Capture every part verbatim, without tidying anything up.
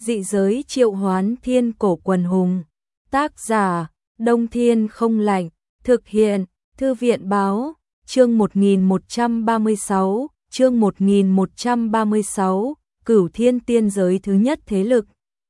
Dị giới triệu hoán thiên cổ quần hùng. Tác giả, Đông Thiên không lạnh. Thực hiện, Thư viện báo. Chương một nghìn một trăm ba mươi sáu, chương một nghìn một trăm ba mươi sáu, Cửu Thiên tiên giới thứ nhất thế lực.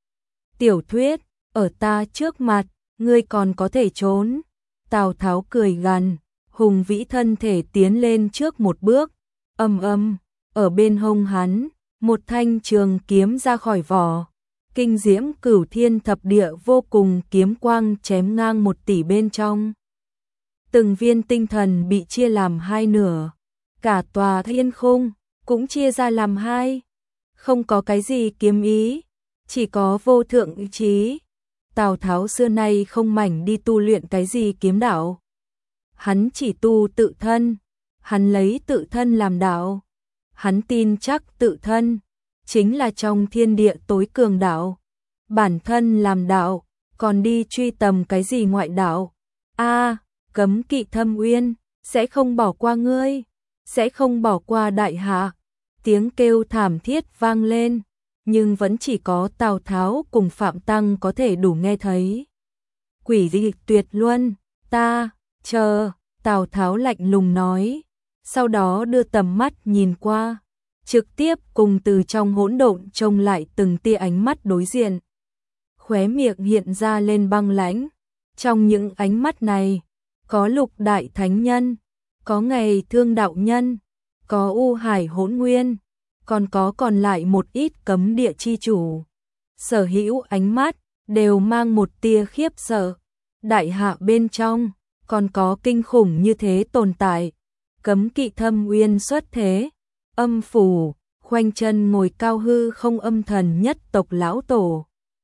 Tiểu thuyết, ở ta trước mặt, ngươi còn có thể trốn. Tào Tháo cười gằn, hùng vĩ thân thể tiến lên trước một bước, ầm ầm, ở bên hông hắn, một thanh trường kiếm ra khỏi vỏ. Kinh diễm cửu thiên thập địa vô cùng kiếm quang chém ngang một tỷ bên trong. Từng viên tinh thần bị chia làm hai nửa, cả tòa thiên khung cũng chia ra làm hai. Không có cái gì kiếm ý, chỉ có vô thượng ý chí. Tào Tháo xưa nay không mảnh đi tu luyện cái gì kiếm đạo. Hắn chỉ tu tự thân, hắn lấy tự thân làm đạo. Hắn tin chắc tự thân chính là trong thiên địa tối cường đạo. Bản thân làm đạo, còn đi truy tầm cái gì ngoại đạo. A, Cấm Kỵ Thâm Uyên, sẽ không bỏ qua ngươi, sẽ không bỏ qua đại hạ. Tiếng kêu thảm thiết vang lên, nhưng vẫn chỉ có Tào Tháo cùng Phạm Tăng có thể đủ nghe thấy. Quỷ dị tuyệt luân, ta, chờ, Tào Tháo lạnh lùng nói, sau đó đưa tầm mắt nhìn qua, trực tiếp cùng từ trong hỗn độn trông lại từng tia ánh mắt đối diện. Khóe miệng hiện ra lên băng lãnh, trong những ánh mắt này, có Lục Đại Thánh Nhân, có Ngày Thương Đạo Nhân, có U Hải Hỗn Nguyên, còn có còn lại một ít cấm địa chi chủ. Sở hữu ánh mắt đều mang một tia khiếp sợ. Đại hạ bên trong còn có kinh khủng như thế tồn tại. Cấm Kỵ Thâm Uyên xuất thế, Âm Phủ, khoanh chân ngồi cao hư không âm thần nhất tộc lão tổ.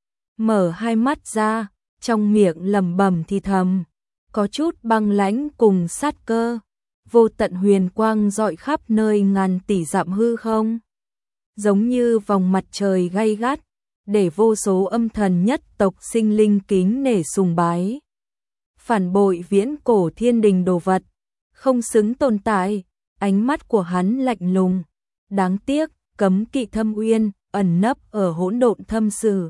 Mở hai mắt ra, trong miệng lẩm bẩm thì thầm, có chút băng lãnh cùng sát cơ. Vô tận huyền quang rọi khắp nơi ngàn tỷ dặm hư không. Giống như vòng mặt trời gay gắt, để vô số âm thần nhất tộc sinh linh kính nể sùng bái. Phản bội viễn cổ thiên đình đồ vật, không xứng tồn tại. Ánh mắt của hắn lạnh lùng, đáng tiếc, Cấm Kỵ Thâm Uyên ẩn nấp ở hỗn độn thâm sử.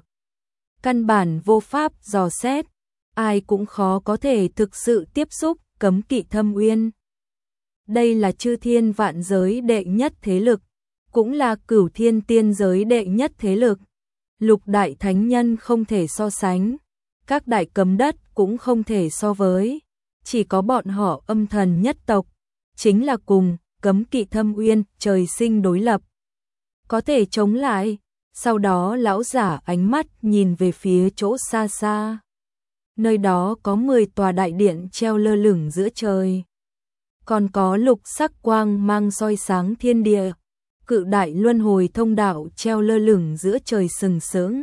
Căn bản vô pháp dò xét, ai cũng khó có thể thực sự tiếp xúc Cấm Kỵ Thâm Uyên. Đây là chư thiên vạn giới đệ nhất thế lực, cũng là cửu thiên tiên giới đệ nhất thế lực. Lục Đại Thánh Nhân không thể so sánh, các đại cấm đất cũng không thể so với. Chỉ có bọn họ âm thần nhất tộc, chính là cùng Cấm Kỵ Thâm Uyên trời sinh đối lập. Có thể chống lại. Sau đó lão giả ánh mắt nhìn về phía chỗ xa xa. Nơi đó có mười tòa đại điện treo lơ lửng giữa trời. Còn có lục sắc quang mang soi sáng thiên địa. Cự đại luân hồi thông đạo treo lơ lửng giữa trời sừng sững,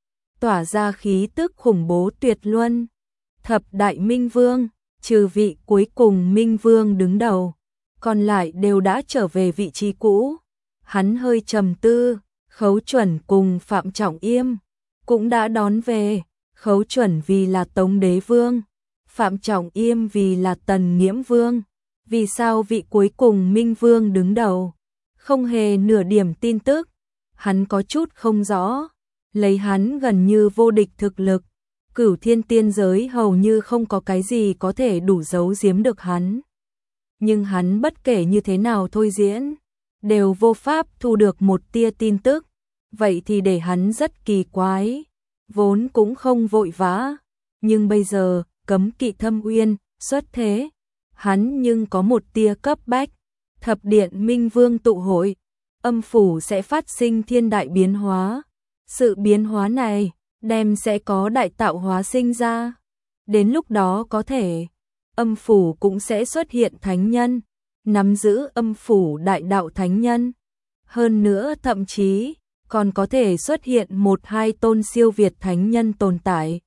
tỏa ra khí tức khủng bố tuyệt luân. Thập đại minh vương, trừ vị cuối cùng minh vương đứng đầu, còn lại đều đã trở về vị trí cũ. Hắn hơi trầm tư, Khấu Chuẩn cùng Phạm Trọng Yêm cũng đã đón về. Khấu Chuẩn vì là Tống Đế Vương, Phạm Trọng Yêm vì là Tần Nghiễm Vương. Vì sao vị cuối cùng minh vương đứng đầu không hề nửa điểm tin tức? Hắn có chút không rõ. Lấy hắn gần như vô địch thực lực, cửu thiên tiên giới hầu như không có cái gì có thể đủ giấu giếm được hắn. Nhưng hắn bất kể như thế nào thôi diễn, đều vô pháp thu được một tia tin tức. Vậy thì để hắn rất kỳ quái. Vốn cũng không vội vã, nhưng bây giờ Cấm Kỵ Thâm Uyên xuất thế, hắn nhưng có một tia cấp bách. Thập điện minh vương tụ hội, Âm Phủ sẽ phát sinh thiên đại biến hóa. Sự biến hóa này đem sẽ có đại tạo hóa sinh ra. Đến lúc đó có thể Âm Phủ cũng sẽ xuất hiện thánh nhân, nắm giữ Âm Phủ đại đạo thánh nhân. Hơn nữa thậm chí còn có thể xuất hiện một hai tôn siêu việt thánh nhân tồn tại.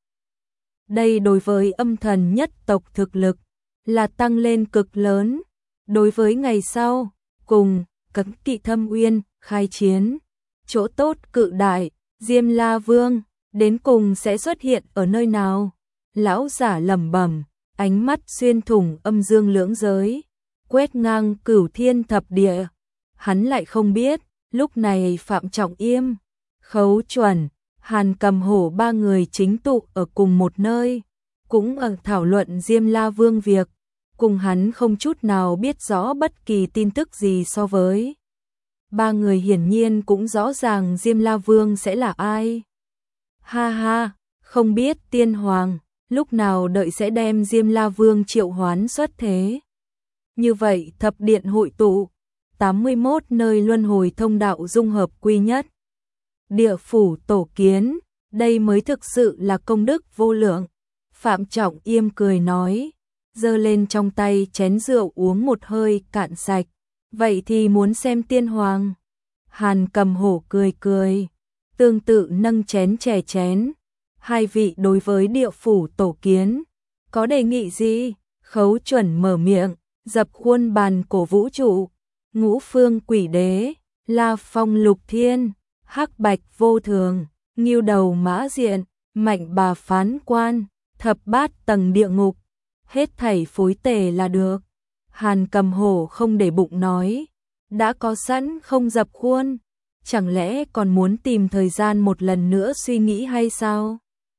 Đây đối với âm thần nhất tộc thực lực là tăng lên cực lớn. Đối với ngày sau cùng Cấm Kỵ Thâm Uyên khai chiến, chỗ tốt cự đại. Diêm La Vương đến cùng sẽ xuất hiện ở nơi nào? Lão giả lẩm bẩm, ánh mắt xuyên thủng âm dương lưỡng giới, quét ngang cửu thiên thập địa. Hắn lại không biết, lúc này Phạm Trọng Yêm, Khấu Chuẩn, Hàn Cầm Hổ ba người chính tụ ở cùng một nơi, cũng ở thảo luận Diêm La Vương việc, cùng hắn không chút nào biết rõ bất kỳ tin tức gì so với. Ba người hiển nhiên cũng rõ ràng Diêm La Vương sẽ là ai. Ha ha, không biết tiên hoàng, lúc nào đợi sẽ đem Diêm La Vương triệu hoán xuất thế. Như vậy thập điện hội tụ, tám mươi mốt nơi luân hồi thông đạo dung hợp quy nhất. Địa phủ tổ kiến, đây mới thực sự là công đức vô lượng. Phạm Trọng Yêm cười nói, giơ lên trong tay chén rượu uống một hơi cạn sạch. Vậy thì muốn xem tiên hoàng. Hàn Cầm Hổ cười cười, tương tự nâng chén chè chén. Hai vị đối với địa phủ tổ kiến, có đề nghị gì? Khấu Chuẩn mở miệng, dập khuôn bàn cổ vũ trụ, ngũ phương quỷ đế, La Phong lục thiên, hắc bạch vô thường, ngưu đầu mã diện, mạnh bà phán quan, thập bát tầng địa ngục, hết thảy phối tề là được. Hàn Cầm Hổ không để bụng nói, đã có sẵn không dập khuôn, chẳng lẽ còn muốn tìm thời gian một lần nữa suy nghĩ hay sao?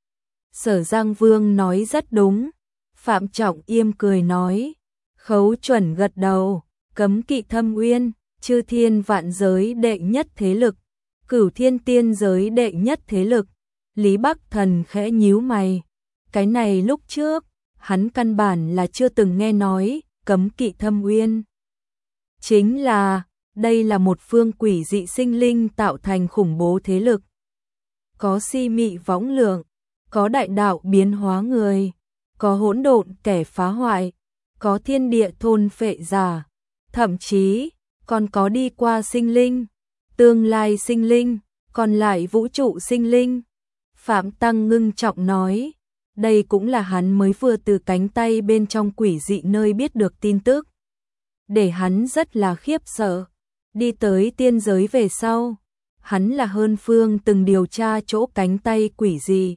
Sở Giang Vương nói rất đúng. Phạm Trọng Yêm cười nói, Khấu Chuẩn gật đầu, cấm kỵ thâm uyên, chư thiên vạn giới đệ nhất thế lực, cửu thiên tiên giới đệ nhất thế lực. Lý Bắc Thần khẽ nhíu mày, cái này lúc trước, hắn căn bản là chưa từng nghe nói, cấm kỵ thâm uyên. Chính là, đây là một phương quỷ dị sinh linh tạo thành khủng bố thế lực. Có si mị võng lượng, có đại đạo biến hóa người, có hỗn độn kẻ phá hoại, có thiên địa thôn phệ giả, thậm chí còn có đi qua sinh linh, tương lai sinh linh, còn lại vũ trụ sinh linh. Phạm Tăng ngưng trọng nói, đây cũng là hắn mới vừa từ cánh tay bên trong quỷ dị nơi biết được tin tức. Để hắn rất là khiếp sợ, đi tới tiên giới về sau, hắn là hơn phương từng điều tra chỗ cánh tay quỷ dị,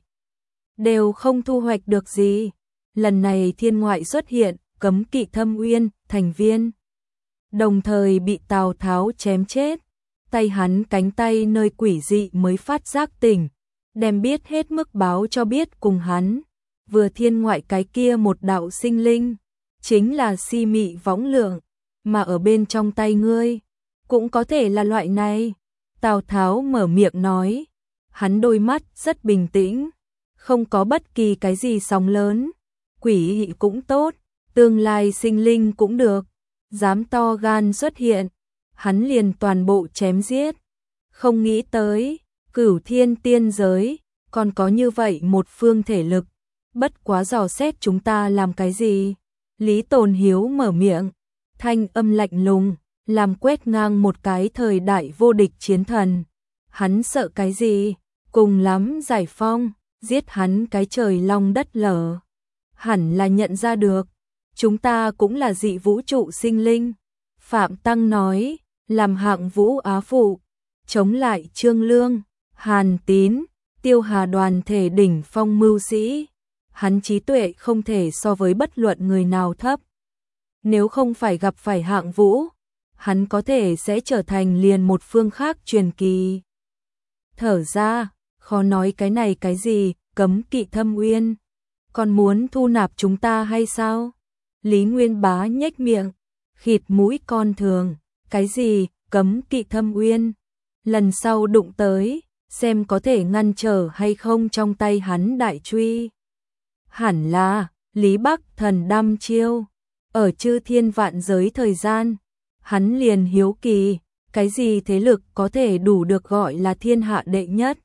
đều không thu hoạch được gì. Lần này thiên ngoại xuất hiện, cấm kỵ thâm uyên, thành viên, đồng thời bị Tào Tháo chém chết. Tay hắn cánh tay nơi quỷ dị mới phát giác tỉnh, đem biết hết mức báo cho biết cùng hắn. Vừa thiên ngoại cái kia một đạo sinh linh, chính là si mị võng lượng, mà ở bên trong tay ngươi, cũng có thể là loại này. Tào Tháo mở miệng nói, hắn đôi mắt rất bình tĩnh, không có bất kỳ cái gì sóng lớn. Quỷ dị cũng tốt, tương lai sinh linh cũng được, dám to gan xuất hiện, hắn liền toàn bộ chém giết. Không nghĩ tới, cửu thiên tiên giới, còn có như vậy một phương thể lực, bất quá dò xét chúng ta làm cái gì? Lý Tồn Hiếu mở miệng, thanh âm lạnh lùng, làm quét ngang một cái thời đại vô địch chiến thần. Hắn sợ cái gì? Cùng lắm giải phong, giết hắn cái trời long đất lở. Hẳn là nhận ra được, chúng ta cũng là dị vũ trụ sinh linh. Phạm Tăng nói, làm hạng vũ á phụ, chống lại Trương Lương, Hàn Tín, Tiêu Hà đoàn thể đỉnh phong mưu sĩ. Hắn trí tuệ không thể so với bất luận người nào thấp. Nếu không phải gặp phải hạng vũ, hắn có thể sẽ trở thành liền một phương khác truyền kỳ. Thở ra, khó nói cái này cái gì, cấm kỵ thâm uyên, còn muốn thu nạp chúng ta hay sao? Lý Nguyên Bá nhếch miệng, khịt mũi con thường, cái gì, cấm kỵ thâm uyên, lần sau đụng tới, xem có thể ngăn trở hay không trong tay hắn đại truy. Hẳn là, Lý Bắc Thần đăm chiêu, ở chư thiên vạn giới thời gian, hắn liền hiếu kỳ, cái gì thế lực có thể đủ được gọi là thiên hạ đệ nhất.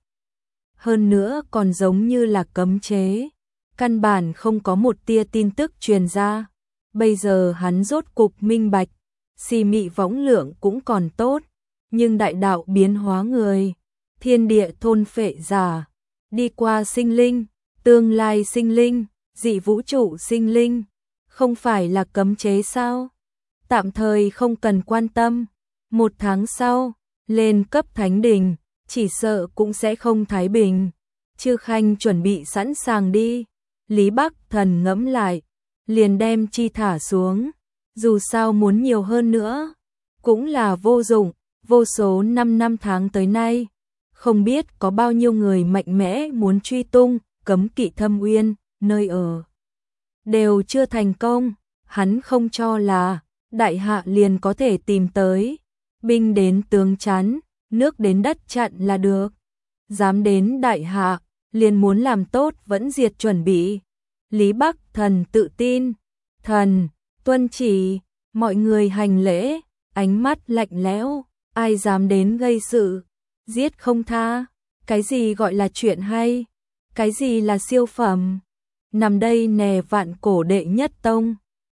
Hơn nữa còn giống như là cấm chế, căn bản không có một tia tin tức truyền ra. Bây giờ hắn rốt cục minh bạch, si mị võng lượng cũng còn tốt, nhưng đại đạo biến hóa người, thiên địa thôn phệ giả, đi qua sinh linh, tương lai sinh linh, dị vũ trụ sinh linh, không phải là cấm chế sao? Tạm thời không cần quan tâm, một tháng sau, lên cấp thánh đình, chỉ sợ cũng sẽ không thái bình. Chư Khanh chuẩn bị sẵn sàng đi. Lý Bắc Thần ngẫm lại, liền đem chi thả xuống, dù sao muốn nhiều hơn nữa, cũng là vô dụng. Vô số năm năm tháng tới nay, Không biết có bao nhiêu người mạnh mẽ muốn truy tung, cấm kỵ Thâm Uyên, nơi ở. Đều chưa thành công, hắn không cho là đại hạ liền có thể tìm tới. Binh đến tướng chắn, nước đến đất chặn là được. Dám đến đại hạ, liền muốn làm tốt vẫn diệt chuẩn bị. Lý Bắc Thần tự tin, thần, tuân chỉ, mọi người hành lễ, ánh mắt lạnh lẽo, ai dám đến gây sự, giết không tha. Cái gì gọi là chuyện hay, cái gì là siêu phẩm. Nằm đây nè vạn cổ đệ nhất tông,